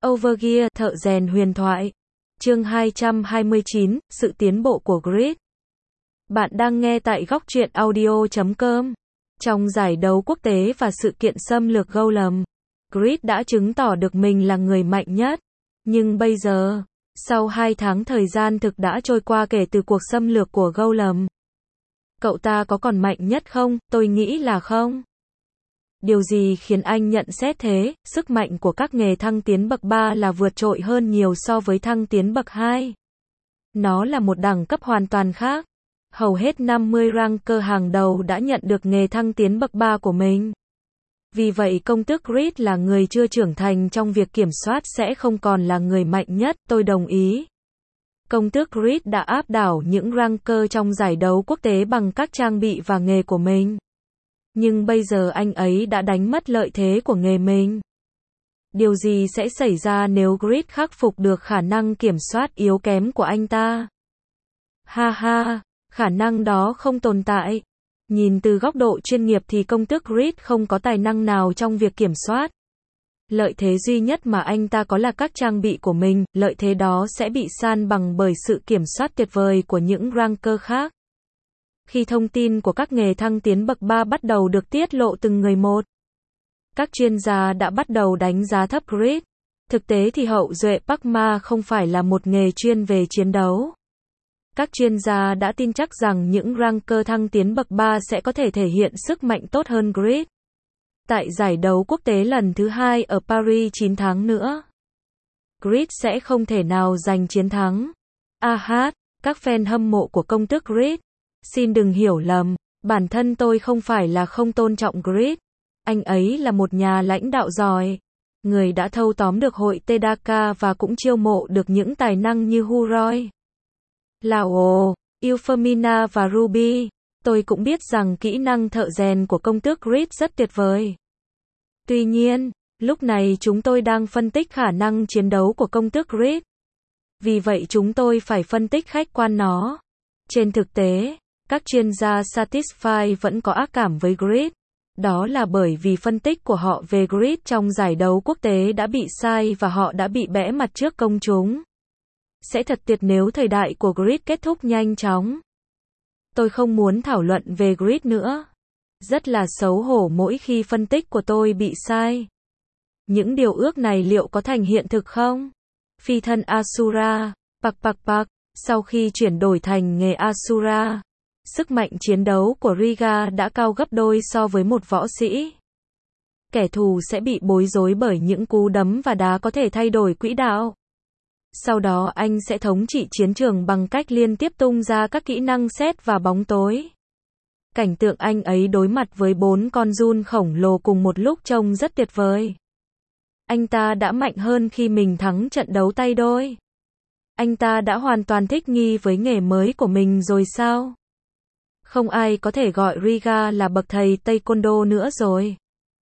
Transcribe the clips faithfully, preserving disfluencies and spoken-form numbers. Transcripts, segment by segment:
Overgear, thợ rèn huyền thoại. Chương hai trăm hai mươi chín, sự tiến bộ của Grid. Bạn đang nghe tại góc truyện audio chấm com. Trong giải đấu quốc tế và sự kiện xâm lược Golem, Grid đã chứng tỏ được mình là người mạnh nhất. Nhưng bây giờ, sau hai tháng thời gian thực đã trôi qua kể từ cuộc xâm lược của Golem, cậu ta có còn mạnh nhất không? Tôi nghĩ là không. Điều gì khiến anh nhận xét thế? Sức mạnh của các nghề thăng tiến bậc ba là vượt trội hơn nhiều so với thăng tiến bậc hai. Nó là một đẳng cấp hoàn toàn khác. Hầu hết năm mươi ranker hàng đầu đã nhận được nghề thăng tiến bậc ba của mình. Vì vậy công tước Grid là người chưa trưởng thành trong việc kiểm soát sẽ không còn là người mạnh nhất, tôi đồng ý. Công tước Grid đã áp đảo những ranker trong giải đấu quốc tế bằng các trang bị và nghề của mình. Nhưng bây giờ anh ấy đã đánh mất lợi thế của nghề mình. Điều gì sẽ xảy ra nếu Grid khắc phục được khả năng kiểm soát yếu kém của anh ta? Ha ha, khả năng đó không tồn tại. Nhìn từ góc độ chuyên nghiệp thì công tước Grid không có tài năng nào trong việc kiểm soát. Lợi thế duy nhất mà anh ta có là các trang bị của mình, lợi thế đó sẽ bị san bằng bởi sự kiểm soát tuyệt vời của những ranker khác. Khi thông tin của các nghề thăng tiến bậc ba bắt đầu được tiết lộ từng người một, các chuyên gia đã bắt đầu đánh giá thấp Grid. Thực tế thì hậu duệ Pakma không phải là một nghề chuyên về chiến đấu. Các chuyên gia đã tin chắc rằng những ranker thăng tiến bậc ba sẽ có thể thể hiện sức mạnh tốt hơn Grid. Tại giải đấu quốc tế lần thứ hai ở Paris chín tháng nữa, Grid sẽ không thể nào giành chiến thắng. A hát, các fan hâm mộ của công tước Grid, xin đừng hiểu lầm, bản thân tôi không phải là không tôn trọng Grid. Anh ấy là một nhà lãnh đạo giỏi, người đã thâu tóm được hội Tedaka và cũng chiêu mộ được những tài năng như Huroi, Lao, Euphemina và Ruby. Tôi cũng biết rằng kỹ năng thợ rèn của công tước Grid rất tuyệt vời. Tuy nhiên, lúc này chúng tôi đang phân tích khả năng chiến đấu của công tước Grid. Vì vậy chúng tôi phải phân tích khách quan nó. Trên thực tế, các chuyên gia Satisfy vẫn có ác cảm với Grid. Đó là bởi vì phân tích của họ về Grid trong giải đấu quốc tế đã bị sai và họ đã bị bẽ mặt trước công chúng. Sẽ thật tuyệt nếu thời đại của Grid kết thúc nhanh chóng. Tôi không muốn thảo luận về Grid nữa. Rất là xấu hổ mỗi khi phân tích của tôi bị sai. Những điều ước này liệu có thành hiện thực không? Phi thân Asura, Pak Pak Pak, sau khi chuyển đổi thành nghề Asura, sức mạnh chiến đấu của Riga đã cao gấp đôi so với một võ sĩ. Kẻ thù sẽ bị bối rối bởi những cú đấm và đá có thể thay đổi quỹ đạo. Sau đó anh sẽ thống trị chiến trường bằng cách liên tiếp tung ra các kỹ năng sét và bóng tối. Cảnh tượng anh ấy đối mặt với bốn con giun khổng lồ cùng một lúc trông rất tuyệt vời. Anh ta đã mạnh hơn khi mình thắng trận đấu tay đôi. Anh ta đã hoàn toàn thích nghi với nghề mới của mình rồi sao? Không ai có thể gọi Riga là bậc thầy Taekwondo nữa rồi.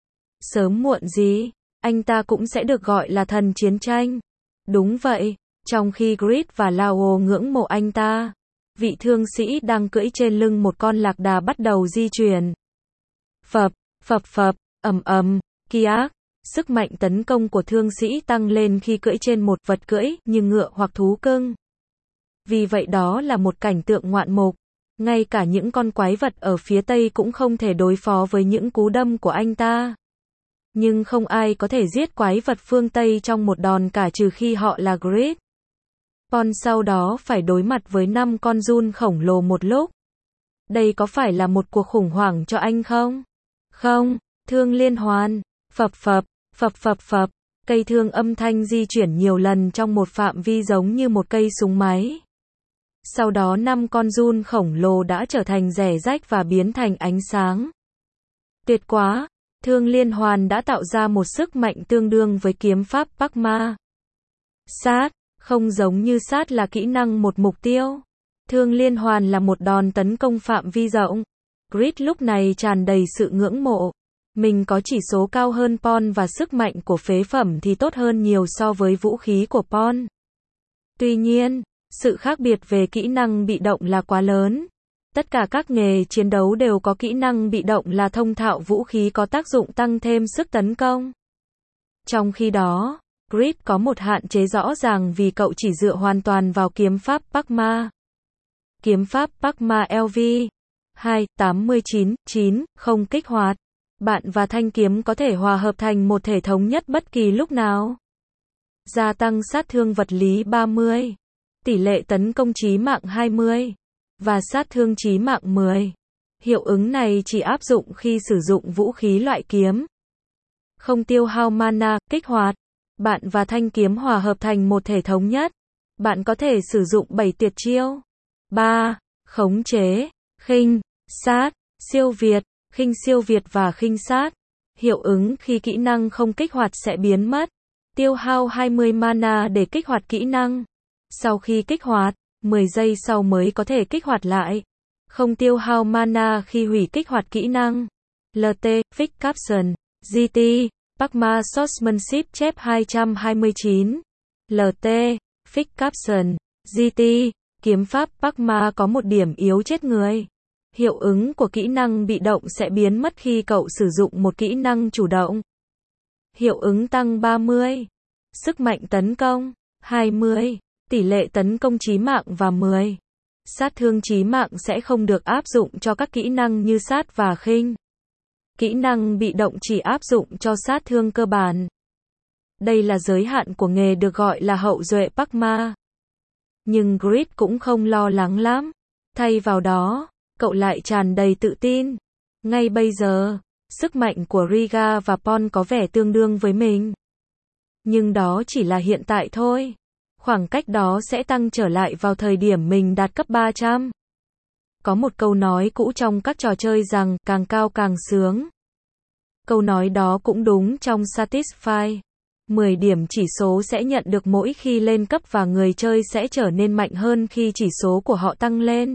Sớm muộn gì, anh ta cũng sẽ được gọi là thần chiến tranh. Đúng vậy, trong khi Grid và Lao ngưỡng mộ anh ta, vị thương sĩ đang cưỡi trên lưng một con lạc đà bắt đầu di chuyển. Phập, phập phập, ầm ầm, kiak. Sức mạnh tấn công của thương sĩ tăng lên khi cưỡi trên một vật cưỡi như ngựa hoặc thú cưng. Vì vậy đó là một cảnh tượng ngoạn mục. Ngay cả những con quái vật ở phía Tây cũng không thể đối phó với những cú đâm của anh ta. Nhưng không ai có thể giết quái vật phương Tây trong một đòn cả trừ khi họ là Grid. Pon sau đó phải đối mặt với năm con giun khổng lồ một lúc. Đây có phải là một cuộc khủng hoảng cho anh không? Không, thương liên hoàn, phập phập, phập phập phập, cây thương âm thanh di chuyển nhiều lần trong một phạm vi giống như một cây súng máy. Sau đó năm con giun khổng lồ đã trở thành rẻ rách và biến thành ánh sáng. Tuyệt quá, thương liên hoàn đã tạo ra một sức mạnh tương đương với kiếm pháp Pakma. Sát, không giống như sát là kỹ năng một mục tiêu. Thương liên hoàn là một đòn tấn công phạm vi rộng. Grid lúc này tràn đầy sự ngưỡng mộ. Mình có chỉ số cao hơn Pon và sức mạnh của phế phẩm thì tốt hơn nhiều so với vũ khí của Pon. Tuy nhiên, sự khác biệt về kỹ năng bị động là quá lớn. Tất cả các nghề chiến đấu đều có kỹ năng bị động là thông thạo vũ khí có tác dụng tăng thêm sức tấn công. Trong khi đó, Grid có một hạn chế rõ ràng vì cậu chỉ dựa hoàn toàn vào kiếm pháp Pakma. Kiếm pháp Pakma L V hai tám chín chín không kích hoạt. Bạn và thanh kiếm có thể hòa hợp thành một thể thống nhất bất kỳ lúc nào. Gia tăng sát thương vật lý ba mươi. Tỷ lệ tấn công chí mạng hai mươi. Và sát thương chí mạng mười. Hiệu ứng này chỉ áp dụng khi sử dụng vũ khí loại kiếm. Không tiêu hao mana, kích hoạt. Bạn và thanh kiếm hòa hợp thành một thể thống nhất. Bạn có thể sử dụng bảy tuyệt chiêu. ba. Khống chế, khinh, sát, siêu việt, khinh siêu việt và khinh sát. Hiệu ứng khi kỹ năng không kích hoạt sẽ biến mất. Tiêu hao hai mươi mana để kích hoạt kỹ năng. Sau khi kích hoạt, mười giây sau mới có thể kích hoạt lại. Không tiêu hao mana khi hủy kích hoạt kỹ năng. lờ tê, Fix Caption, giê tê, Pakma Swordsmanship chép hai trăm hai mươi chín. lờ tê, Fix Caption, giê tê, kiếm pháp Pakma có một điểm yếu chết người. Hiệu ứng của kỹ năng bị động sẽ biến mất khi cậu sử dụng một kỹ năng chủ động. Hiệu ứng tăng ba mươi. Sức mạnh tấn công, hai mươi. Tỷ lệ tấn công chí mạng và mười. Sát thương chí mạng sẽ không được áp dụng cho các kỹ năng như sát và khinh. Kỹ năng bị động chỉ áp dụng cho sát thương cơ bản. Đây là giới hạn của nghề được gọi là hậu duệ Pakma. Nhưng Grid cũng không lo lắng lắm. Thay vào đó, cậu lại tràn đầy tự tin. Ngay bây giờ, sức mạnh của Riga và Pon có vẻ tương đương với mình. Nhưng đó chỉ là hiện tại thôi. Khoảng cách đó sẽ tăng trở lại vào thời điểm mình đạt cấp ba trăm. Có một câu nói cũ trong các trò chơi rằng, càng cao càng sướng. Câu nói đó cũng đúng trong Satisfy. mười điểm chỉ số sẽ nhận được mỗi khi lên cấp và người chơi sẽ trở nên mạnh hơn khi chỉ số của họ tăng lên.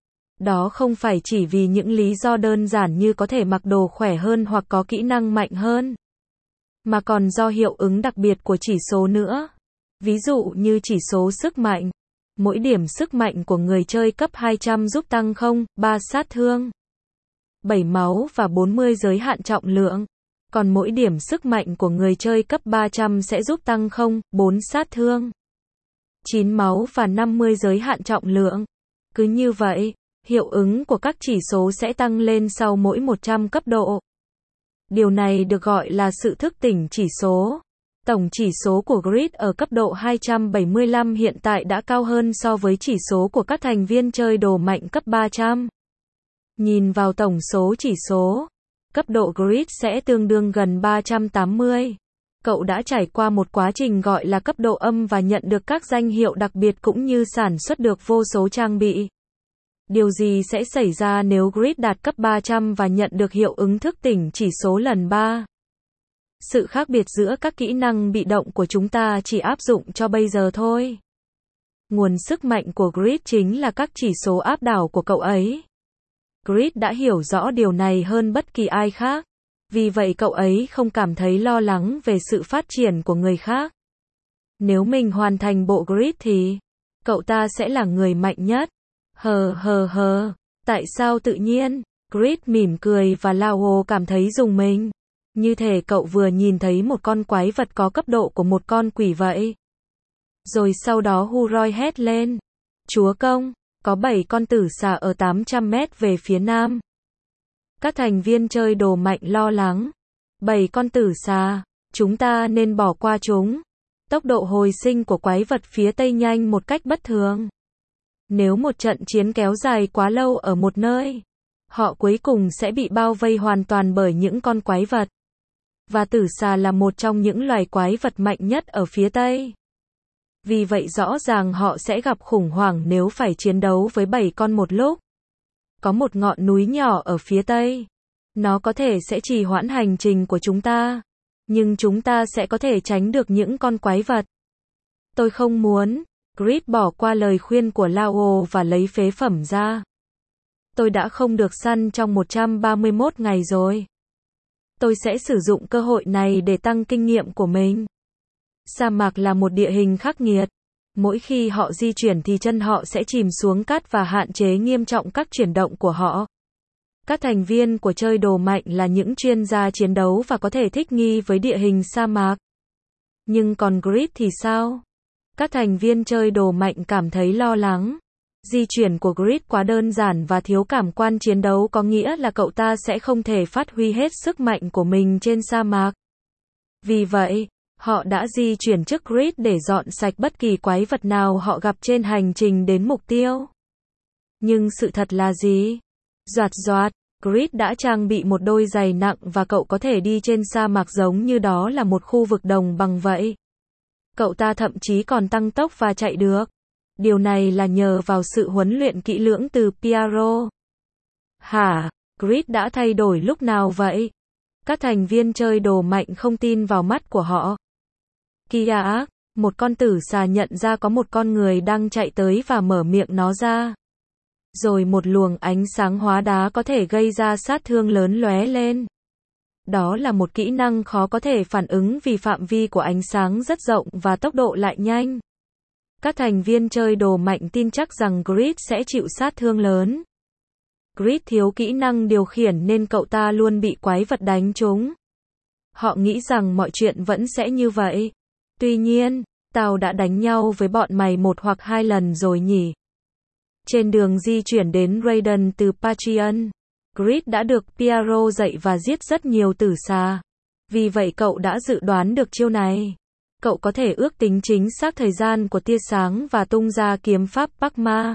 Đó không phải chỉ vì những lý do đơn giản như có thể mặc đồ khỏe hơn hoặc có kỹ năng mạnh hơn, mà còn do hiệu ứng đặc biệt của chỉ số nữa. Ví dụ như chỉ số sức mạnh. Mỗi điểm sức mạnh của người chơi cấp hai trăm giúp tăng không, ba sát thương, bảy máu và bốn mươi giới hạn trọng lượng. Còn mỗi điểm sức mạnh của người chơi cấp ba trăm sẽ giúp tăng không, bốn sát thương, chín máu và năm mươi giới hạn trọng lượng. Cứ như vậy, hiệu ứng của các chỉ số sẽ tăng lên sau mỗi một trăm cấp độ. Điều này được gọi là sự thức tỉnh chỉ số. Tổng chỉ số của Grid ở cấp độ hai trăm bảy mươi lăm hiện tại đã cao hơn so với chỉ số của các thành viên chơi đồ mạnh cấp ba trăm. Nhìn vào tổng số chỉ số, cấp độ Grid sẽ tương đương gần ba trăm tám mươi. Cậu đã trải qua một quá trình gọi là cấp độ âm và nhận được các danh hiệu đặc biệt cũng như sản xuất được vô số trang bị. Điều gì sẽ xảy ra nếu Grid đạt cấp ba trăm và nhận được hiệu ứng thức tỉnh chỉ số lần ba? Sự khác biệt giữa các kỹ năng bị động của chúng ta chỉ áp dụng cho bây giờ thôi. Nguồn sức mạnh của Grid chính là các chỉ số áp đảo của cậu ấy. Grid đã hiểu rõ điều này hơn bất kỳ ai khác. Vì vậy cậu ấy không cảm thấy lo lắng về sự phát triển của người khác. Nếu mình hoàn thành bộ Grid thì cậu ta sẽ là người mạnh nhất. Hờ hờ hờ. Tại sao tự nhiên? Grid mỉm cười và Lao cảm thấy rùng mình. Như thể cậu vừa nhìn thấy một con quái vật có cấp độ của một con quỷ vậy. Rồi sau đó Huroi hét lên. Chúa công, có bảy con tử xà ở tám trăm mét về phía nam. Các thành viên chơi đồ mạnh lo lắng. Bảy con tử xà, chúng ta nên bỏ qua chúng. Tốc độ hồi sinh của quái vật phía tây nhanh một cách bất thường. Nếu một trận chiến kéo dài quá lâu ở một nơi, họ cuối cùng sẽ bị bao vây hoàn toàn bởi những con quái vật. Và tử xà là một trong những loài quái vật mạnh nhất ở phía Tây. Vì vậy rõ ràng họ sẽ gặp khủng hoảng nếu phải chiến đấu với bảy con một lúc. Có một ngọn núi nhỏ ở phía Tây. Nó có thể sẽ trì hoãn hành trình của chúng ta. Nhưng chúng ta sẽ có thể tránh được những con quái vật. Tôi không muốn. Grid bỏ qua lời khuyên của Lao và lấy phế phẩm ra. Tôi đã không được săn trong một trăm ba mươi mốt ngày rồi. Tôi sẽ sử dụng cơ hội này để tăng kinh nghiệm của mình. Sa mạc là một địa hình khắc nghiệt. Mỗi khi họ di chuyển thì chân họ sẽ chìm xuống cát và hạn chế nghiêm trọng các chuyển động của họ. Các thành viên của chơi đồ mạnh là những chuyên gia chiến đấu và có thể thích nghi với địa hình sa mạc. Nhưng còn Grid thì sao? Các thành viên chơi đồ mạnh cảm thấy lo lắng. Di chuyển của Grid quá đơn giản và thiếu cảm quan chiến đấu có nghĩa là cậu ta sẽ không thể phát huy hết sức mạnh của mình trên sa mạc. Vì vậy, họ đã di chuyển trước Grid để dọn sạch bất kỳ quái vật nào họ gặp trên hành trình đến mục tiêu. Nhưng sự thật là gì? Doạt doạt, Grid đã trang bị một đôi giày nặng và cậu có thể đi trên sa mạc giống như đó là một khu vực đồng bằng vậy. Cậu ta thậm chí còn tăng tốc và chạy được. Điều này là nhờ vào sự huấn luyện kỹ lưỡng từ Piero. Hả? Grid đã thay đổi lúc nào vậy? Các thành viên chơi đồ mạnh không tin vào mắt của họ. Kia, một con tử xà nhận ra có một con người đang chạy tới và mở miệng nó ra. Rồi một luồng ánh sáng hóa đá có thể gây ra sát thương lớn lóe lên. Đó là một kỹ năng khó có thể phản ứng vì phạm vi của ánh sáng rất rộng và tốc độ lại nhanh. Các thành viên chơi đồ mạnh tin chắc rằng Grid sẽ chịu sát thương lớn. Grid thiếu kỹ năng điều khiển nên cậu ta luôn bị quái vật đánh trúng. Họ nghĩ rằng mọi chuyện vẫn sẽ như vậy. Tuy nhiên, tao đã đánh nhau với bọn mày một hoặc hai lần rồi nhỉ? Trên đường di chuyển đến Raiden từ Patreon, Grid đã được Piero dạy và giết rất nhiều tử xà. Vì vậy cậu đã dự đoán được chiêu này. Cậu có thể ước tính chính xác thời gian của tia sáng và tung ra kiếm pháp Pakma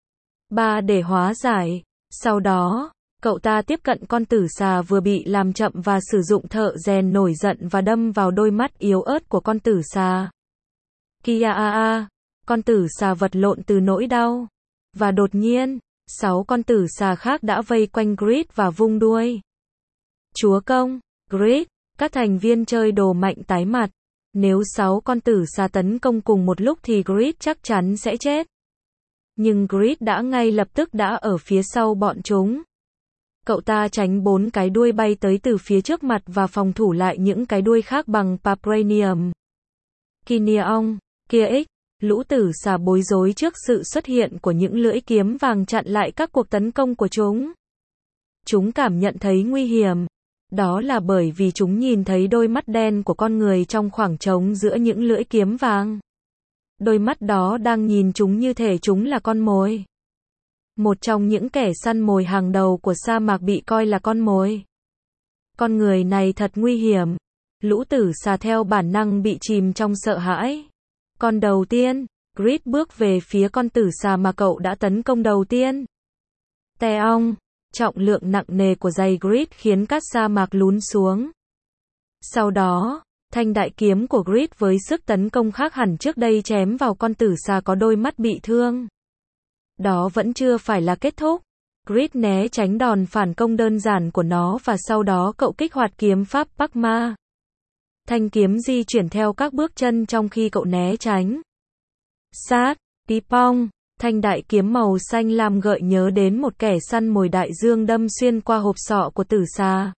ba để hóa giải. Sau đó, cậu ta tiếp cận con tử xà vừa bị làm chậm và sử dụng thợ rèn nổi giận và đâm vào đôi mắt yếu ớt của con tử xà. Kia a a, con tử xà vật lộn từ nỗi đau. Và đột nhiên, sáu con tử xà khác đã vây quanh Grid và vung đuôi. Chúa công, Grid, các thành viên chơi đồ mạnh tái mặt. Nếu sáu con tử xà tấn công cùng một lúc thì Grid chắc chắn sẽ chết. Nhưng Grid đã ngay lập tức đã ở phía sau bọn chúng. Cậu ta tránh bốn cái đuôi bay tới từ phía trước mặt và phòng thủ lại những cái đuôi khác bằng Papranium. Kineon, kia ích, lũ tử xà bối rối trước sự xuất hiện của những lưỡi kiếm vàng chặn lại các cuộc tấn công của chúng. Chúng cảm nhận thấy nguy hiểm. Đó là bởi vì chúng nhìn thấy đôi mắt đen của con người trong khoảng trống giữa những lưỡi kiếm vàng. Đôi mắt đó đang nhìn chúng như thể chúng là con mồi. Một trong những kẻ săn mồi hàng đầu của sa mạc bị coi là con mồi. Con người này thật nguy hiểm. Lũ tử xà theo bản năng bị chìm trong sợ hãi. Con đầu tiên, Grid bước về phía con tử xà mà cậu đã tấn công đầu tiên. Tè ong, trọng lượng nặng nề của giày Grid khiến các sa mạc lún xuống. Sau đó, thanh đại kiếm của Grid với sức tấn công khác hẳn trước đây chém vào con tử xà có đôi mắt bị thương. Đó vẫn chưa phải là kết thúc. Grid né tránh đòn phản công đơn giản của nó và sau đó cậu kích hoạt kiếm pháp Pakma. Thanh kiếm di chuyển theo các bước chân trong khi cậu né tránh. Sát, Pipong, thanh đại kiếm màu xanh lam gợi nhớ đến một kẻ săn mồi đại dương đâm xuyên qua hộp sọ của tử xà.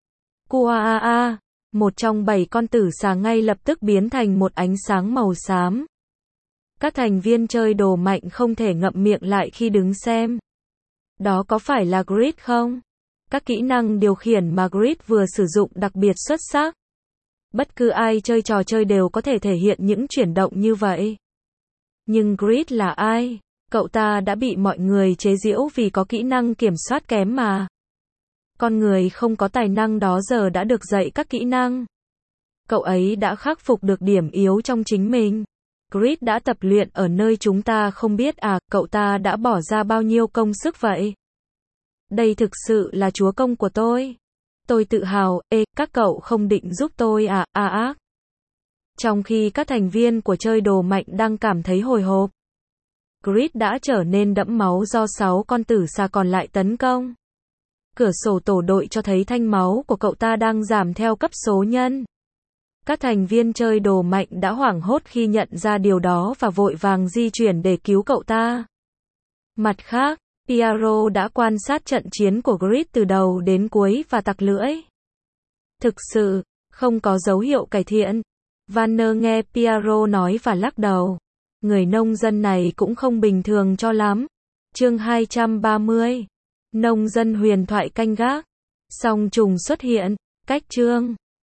Kuaa, một trong bảy con tử xà ngay lập tức biến thành một ánh sáng màu xám. Các thành viên chơi đồ mạnh không thể ngậm miệng lại khi đứng xem. Đó có phải là Grid không? Các kỹ năng điều khiển mà Grid vừa sử dụng đặc biệt xuất sắc. Bất cứ ai chơi trò chơi đều có thể thể hiện những chuyển động như vậy. Nhưng Grid là ai? Cậu ta đã bị mọi người chế giễu vì có kỹ năng kiểm soát kém mà. Con người không có tài năng đó giờ đã được dạy các kỹ năng. Cậu ấy đã khắc phục được điểm yếu trong chính mình. Grid đã tập luyện ở nơi chúng ta không biết à, cậu ta đã bỏ ra bao nhiêu công sức vậy? Đây thực sự là chúa công của tôi. Tôi tự hào, ê, các cậu không định giúp tôi à, à ác. Trong khi các thành viên của chơi đồ mạnh đang cảm thấy hồi hộp, Grid đã trở nên đẫm máu do sáu con tử xà còn lại tấn công. Cửa sổ tổ đội cho thấy thanh máu của cậu ta đang giảm theo cấp số nhân. Các thành viên chơi đồ mạnh đã hoảng hốt khi nhận ra điều đó và vội vàng di chuyển để cứu cậu ta. Mặt khác, Piero đã quan sát trận chiến của Grid từ đầu đến cuối và tặc lưỡi. Thực sự, không có dấu hiệu cải thiện. Vanner nghe Piero nói và lắc đầu. Người nông dân này cũng không bình thường cho lắm. Chương hai trăm ba mươi. Nông dân huyền thoại canh gác. Song trùng xuất hiện. Cách chương.